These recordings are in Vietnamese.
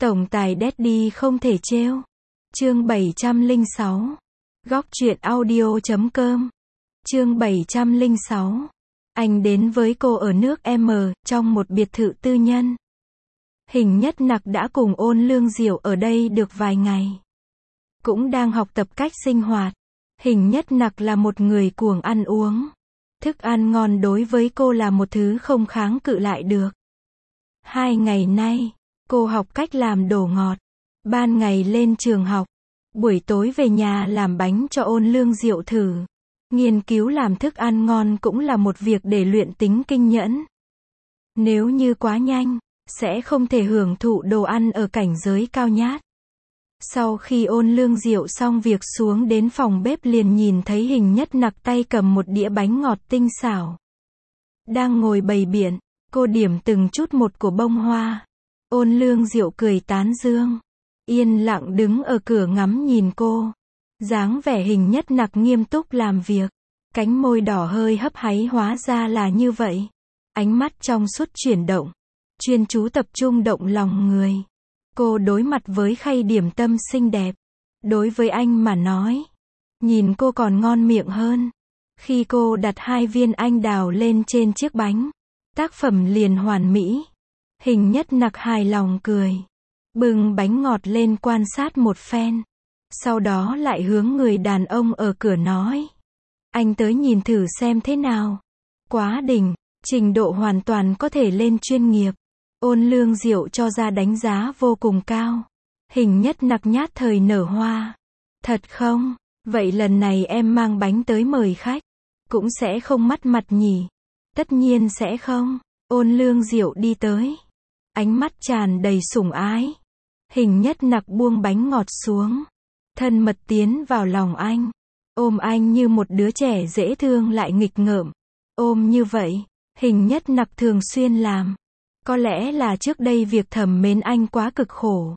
Tổng tài Daddy không thể trêu. Chương 706. Góc truyện audio.com. Chương 706. Anh đến với cô ở nước M, trong một biệt thự tư nhân. Hình Nhất Nặc đã cùng Ôn Lương Diệu ở đây được vài ngày. Cũng đang học tập cách sinh hoạt. Hình Nhất Nặc là một người cuồng ăn uống. Thức ăn ngon đối với cô là một thứ không kháng cự lại được. 2 ngày nay, cô học cách làm đồ ngọt. Ban ngày lên trường học, buổi tối về nhà làm bánh cho Ôn Lương Diệu thử. Nghiên cứu làm thức ăn ngon cũng là một việc để luyện tính kinh nhẫn. Nếu như quá nhanh, sẽ không thể hưởng thụ đồ ăn ở cảnh giới cao nhát. Sau khi Ôn Lương Diệu xong việc xuống đến phòng bếp liền nhìn thấy Hình Nhất Nặc tay cầm một đĩa bánh ngọt tinh xảo. Đang ngồi bày biện, cô điểm từng chút một của bông hoa. Ôn Lương Diệu cười tán dương. Yên lặng đứng ở cửa ngắm nhìn cô. Dáng vẻ Hình Nhất Nặc nghiêm túc làm việc. Cánh môi đỏ hơi hấp háy hóa ra là như vậy. Ánh mắt trong suốt chuyển động. Chuyên chú tập trung động lòng người. Cô đối mặt với khay điểm tâm xinh đẹp. Đối với anh mà nói, nhìn cô còn ngon miệng hơn. Khi cô đặt 2 viên anh đào lên trên chiếc bánh, tác phẩm liền hoàn mỹ. Hình Nhất Nặc hài lòng cười. Bưng bánh ngọt lên quan sát một phen. Sau đó lại hướng người đàn ông ở cửa nói. Anh tới nhìn thử xem thế nào. Quá đỉnh, trình độ hoàn toàn có thể lên chuyên nghiệp. Ôn Lương Diệu cho ra đánh giá vô cùng cao. Hình Nhất Nặc nhát thời nở hoa. Thật không? Vậy lần này em mang bánh tới mời khách. Cũng sẽ không mất mặt nhỉ? Tất nhiên sẽ không. Ôn Lương Diệu đi tới. Ánh mắt tràn đầy sủng ái. Hình Nhất Nặc buông bánh ngọt xuống. Thân mật tiến vào lòng anh. Ôm anh như một đứa trẻ dễ thương lại nghịch ngợm. Ôm như vậy, Hình Nhất Nặc thường xuyên làm. Có lẽ là trước đây việc thầm mến anh quá cực khổ.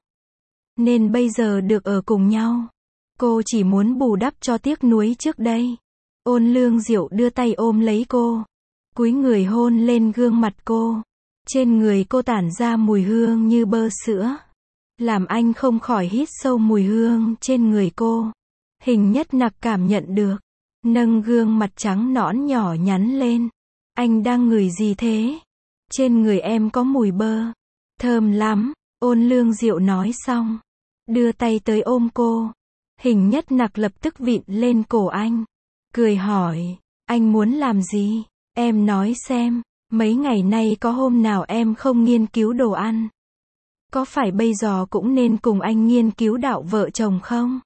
Nên bây giờ được ở cùng nhau. Cô chỉ muốn bù đắp cho tiếc nuối trước đây. Ôn Lương Diệu đưa tay ôm lấy cô. Cúi người hôn lên gương mặt cô. Trên người cô tản ra mùi hương như bơ sữa. Làm anh không khỏi hít sâu mùi hương trên người cô. Hình Nhất Nặc cảm nhận được. Nâng gương mặt trắng nõn nhỏ nhắn lên. Anh đang ngửi gì thế? Trên người em có mùi bơ. Thơm lắm. Ôn Lương Diệu nói xong. Đưa tay tới ôm cô. Hình Nhất Nặc lập tức vịn lên cổ anh. Cười hỏi. Anh muốn làm gì? Em nói xem. Mấy ngày nay có hôm nào em không nghiên cứu đồ ăn? Có phải bây giờ cũng nên cùng anh nghiên cứu đạo vợ chồng không?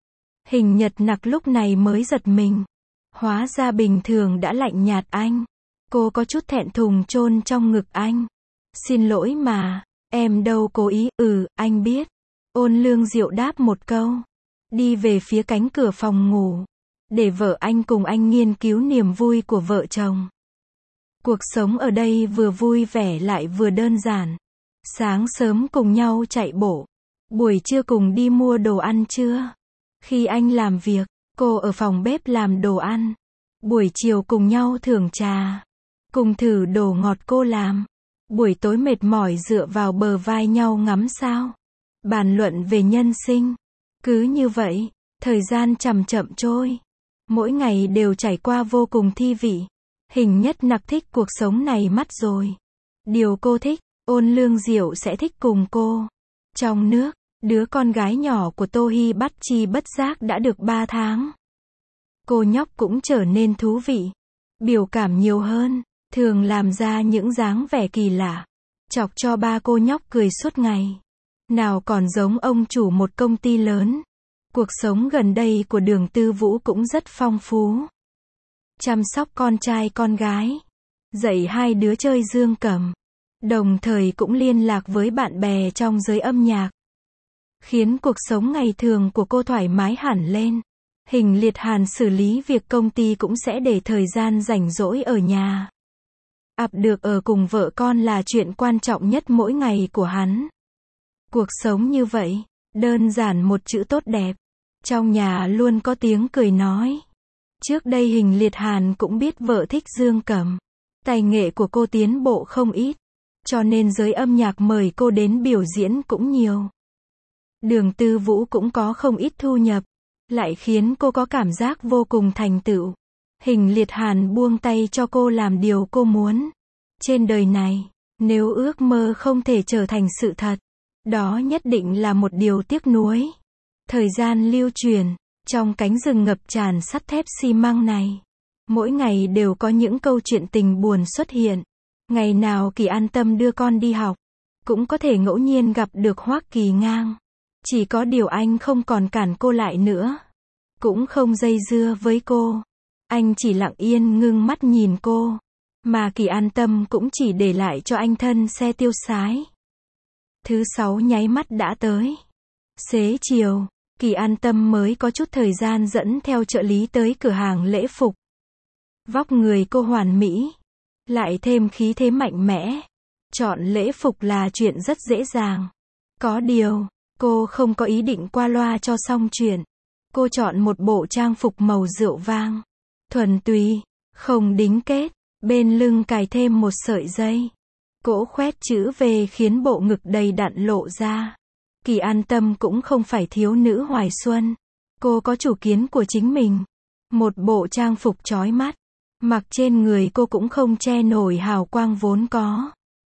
Hình Nhất Nặc lúc này mới giật mình. Hóa ra bình thường đã lạnh nhạt anh. Cô có chút thẹn thùng chôn trong ngực anh. Xin lỗi mà, em đâu cố ý, anh biết. Ôn Lương Diệu đáp một câu. Đi về phía cánh cửa phòng ngủ. Để vợ anh cùng anh nghiên cứu niềm vui của vợ chồng. Cuộc sống ở đây vừa vui vẻ lại vừa đơn giản. Sáng sớm cùng nhau chạy bộ. Buổi trưa cùng đi mua đồ ăn trưa. Khi anh làm việc, cô ở phòng bếp làm đồ ăn. Buổi chiều cùng nhau thưởng trà. Cùng thử đồ ngọt cô làm. Buổi tối mệt mỏi dựa vào bờ vai nhau ngắm sao. Bàn luận về nhân sinh. Cứ như vậy, thời gian chậm chậm trôi. Mỗi ngày đều trải qua vô cùng thi vị. Hình Nhất Nặc thích cuộc sống này mất rồi. Điều cô thích, Ôn Lương Diệu sẽ thích cùng cô. Trong nước, đứa con gái nhỏ của Tô Hi bất chi bất giác đã được 3 tháng. Cô nhóc cũng trở nên thú vị. Biểu cảm nhiều hơn. Thường làm ra những dáng vẻ kỳ lạ. Chọc cho ba cô nhóc cười suốt ngày. Nào còn giống ông chủ một công ty lớn. Cuộc sống gần đây của Đường Tư Vũ cũng rất phong phú. Chăm sóc con trai con gái. Dạy 2 đứa chơi dương cầm. Đồng thời cũng liên lạc với bạn bè trong giới âm nhạc. Khiến cuộc sống ngày thường của cô thoải mái hẳn lên. Hình Liệt Hàn xử lý việc công ty cũng sẽ để thời gian rảnh rỗi ở nhà. Được ở cùng vợ con là chuyện quan trọng nhất mỗi ngày của hắn. Cuộc sống như vậy, đơn giản một chữ tốt đẹp. Trong nhà luôn có tiếng cười nói. Trước đây Hình Liệt Hàn cũng biết vợ thích dương cầm. Tài nghệ của cô tiến bộ không ít. cho nên giới âm nhạc mời cô đến biểu diễn cũng nhiều. Đường Tư Vũ cũng có không ít thu nhập, lại khiến cô có cảm giác vô cùng thành tựu. Hình Liệt Hàn buông tay cho cô làm điều cô muốn. Trên đời này, nếu ước mơ không thể trở thành sự thật, đó nhất định là một điều tiếc nuối. Thời gian lưu truyền, trong cánh rừng ngập tràn sắt thép xi măng này, mỗi ngày đều có những câu chuyện tình buồn xuất hiện. Ngày nào Kỳ An Tâm đưa con đi học, cũng có thể ngẫu nhiên gặp được Hoắc Kỳ Ngang. Chỉ có điều anh không còn cản cô lại nữa, cũng không dây dưa với cô. Anh chỉ lặng yên ngưng mắt nhìn cô, mà Kỳ An Tâm cũng chỉ để lại cho anh thân xe tiêu sái. Thứ Sáu nháy mắt đã tới. Xế chiều, Kỳ An Tâm mới có chút thời gian dẫn theo trợ lý tới cửa hàng lễ phục. Vóc người cô hoàn mỹ, lại thêm khí thế mạnh mẽ. Chọn lễ phục là chuyện rất dễ dàng. Có điều, cô không có ý định qua loa cho xong chuyện. Cô chọn một bộ trang phục màu rượu vang, thuần túy, không đính kết, bên lưng cài thêm một sợi dây. Cỗ khoét chữ V khiến bộ ngực đầy đặn lộ ra. Kỳ An Tâm cũng không phải thiếu nữ hoài xuân. Cô có chủ kiến của chính mình. Một bộ trang phục chói mắt, mặc trên người cô cũng không che nổi hào quang vốn có.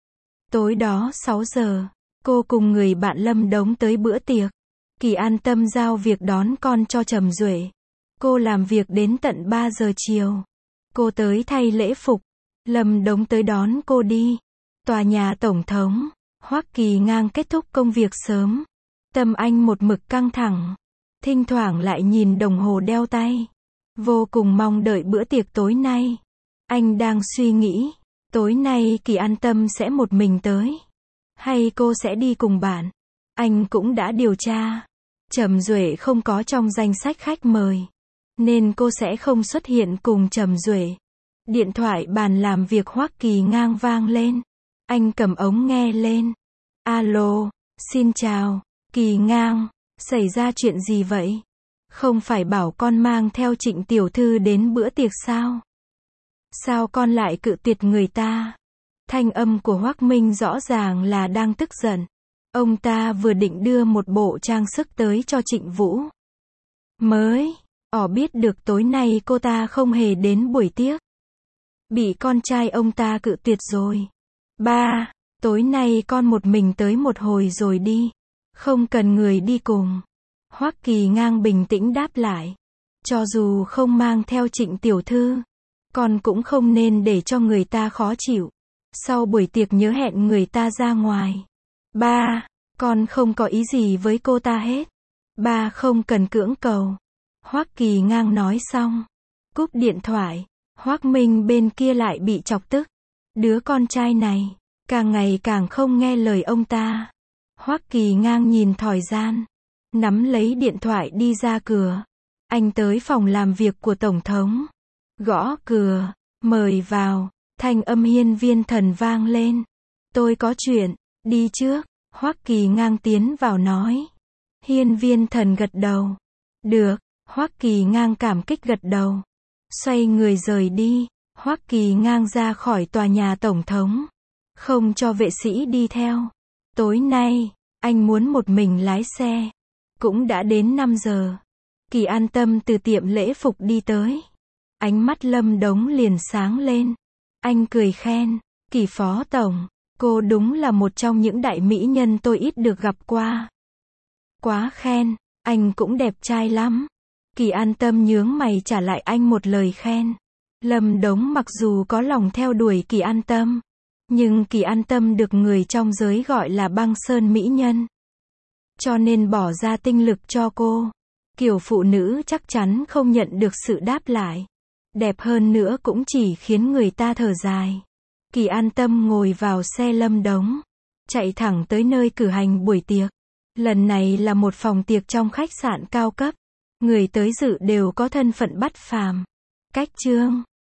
Tối đó 6 giờ, cô cùng người bạn Lâm Đống tới bữa tiệc. Kỳ An Tâm giao việc đón con cho Trầm Duệ. Cô làm việc đến tận 3 giờ chiều. Cô tới thay lễ phục. Lâm Đống tới đón cô đi. Tòa nhà Tổng thống. Hoắc Kỳ Ngang kết thúc công việc sớm. Tâm anh một mực căng thẳng. Thỉnh thoảng lại nhìn đồng hồ đeo tay. Vô cùng mong đợi bữa tiệc tối nay. Anh đang suy nghĩ, tối nay Kỳ An Tâm sẽ một mình tới, hay cô sẽ đi cùng bạn. Anh cũng đã điều tra. Trầm Duệ không có trong danh sách khách mời, nên cô sẽ không xuất hiện cùng Trầm Duệ. Điện thoại bàn làm việc Hoắc Kỳ Ngang vang lên. Anh cầm ống nghe lên. Alo, xin chào, Kỳ Ngang, xảy ra chuyện gì vậy? Không phải bảo con mang theo Trịnh tiểu thư đến bữa tiệc sao? Sao con lại cự tuyệt người ta? Thanh âm của Hoắc Minh rõ ràng là đang tức giận. Ông ta vừa định đưa một bộ trang sức tới cho Trịnh Vũ. Mới, biết được tối nay cô ta không hề đến buổi tiệc. Bị con trai ông ta cự tuyệt rồi. Ba, tối nay con một mình tới một hồi rồi đi. Không cần người đi cùng. Hoắc Kỳ Ngang bình tĩnh đáp lại. Cho dù không mang theo Trịnh tiểu thư, con cũng không nên để cho người ta khó chịu. Sau buổi tiệc nhớ hẹn người ta ra ngoài. Ba, con không có ý gì với cô ta hết. Ba không cần cưỡng cầu. Hoắc Kỳ Ngang nói xong, cúp điện thoại. Hoắc Minh bên kia lại bị chọc tức. Đứa con trai này, càng ngày càng không nghe lời ông ta. Hoắc Kỳ Ngang nhìn thời gian, nắm lấy điện thoại đi ra cửa. Anh tới phòng làm việc của Tổng thống. Gõ cửa, mời vào, thanh âm Hiên Viên Thần vang lên. Tôi có chuyện, đi trước. Hoắc Kỳ Ngang tiến vào nói. Hiên Viên Thần gật đầu. Được, Hoắc Kỳ Ngang cảm kích gật đầu. Xoay người rời đi. Hoắc Kỳ Ngang ra khỏi tòa nhà Tổng thống, không cho vệ sĩ đi theo. Tối nay, anh muốn một mình lái xe. Cũng đã đến 5 giờ. Kỳ An Tâm từ tiệm lễ phục đi tới. Ánh mắt Lâm Đống liền sáng lên. Anh cười khen. Kỳ phó tổng, cô đúng là một trong những đại mỹ nhân tôi ít được gặp qua. Quá khen, anh cũng đẹp trai lắm. Kỳ An Tâm nhướng mày trả lại anh một lời khen. Lâm Đống mặc dù có lòng theo đuổi Kỳ An Tâm, nhưng Kỳ An Tâm được người trong giới gọi là băng sơn mỹ nhân, cho nên bỏ ra tinh lực cho cô. Kiểu phụ nữ chắc chắn không nhận được sự đáp lại. Đẹp hơn nữa cũng chỉ khiến người ta thở dài. Kỳ An Tâm ngồi vào xe Lâm Đống, chạy thẳng tới nơi cử hành buổi tiệc. Lần này là một phòng tiệc trong khách sạn cao cấp. Người tới dự đều có thân phận bất phàm. Cách chương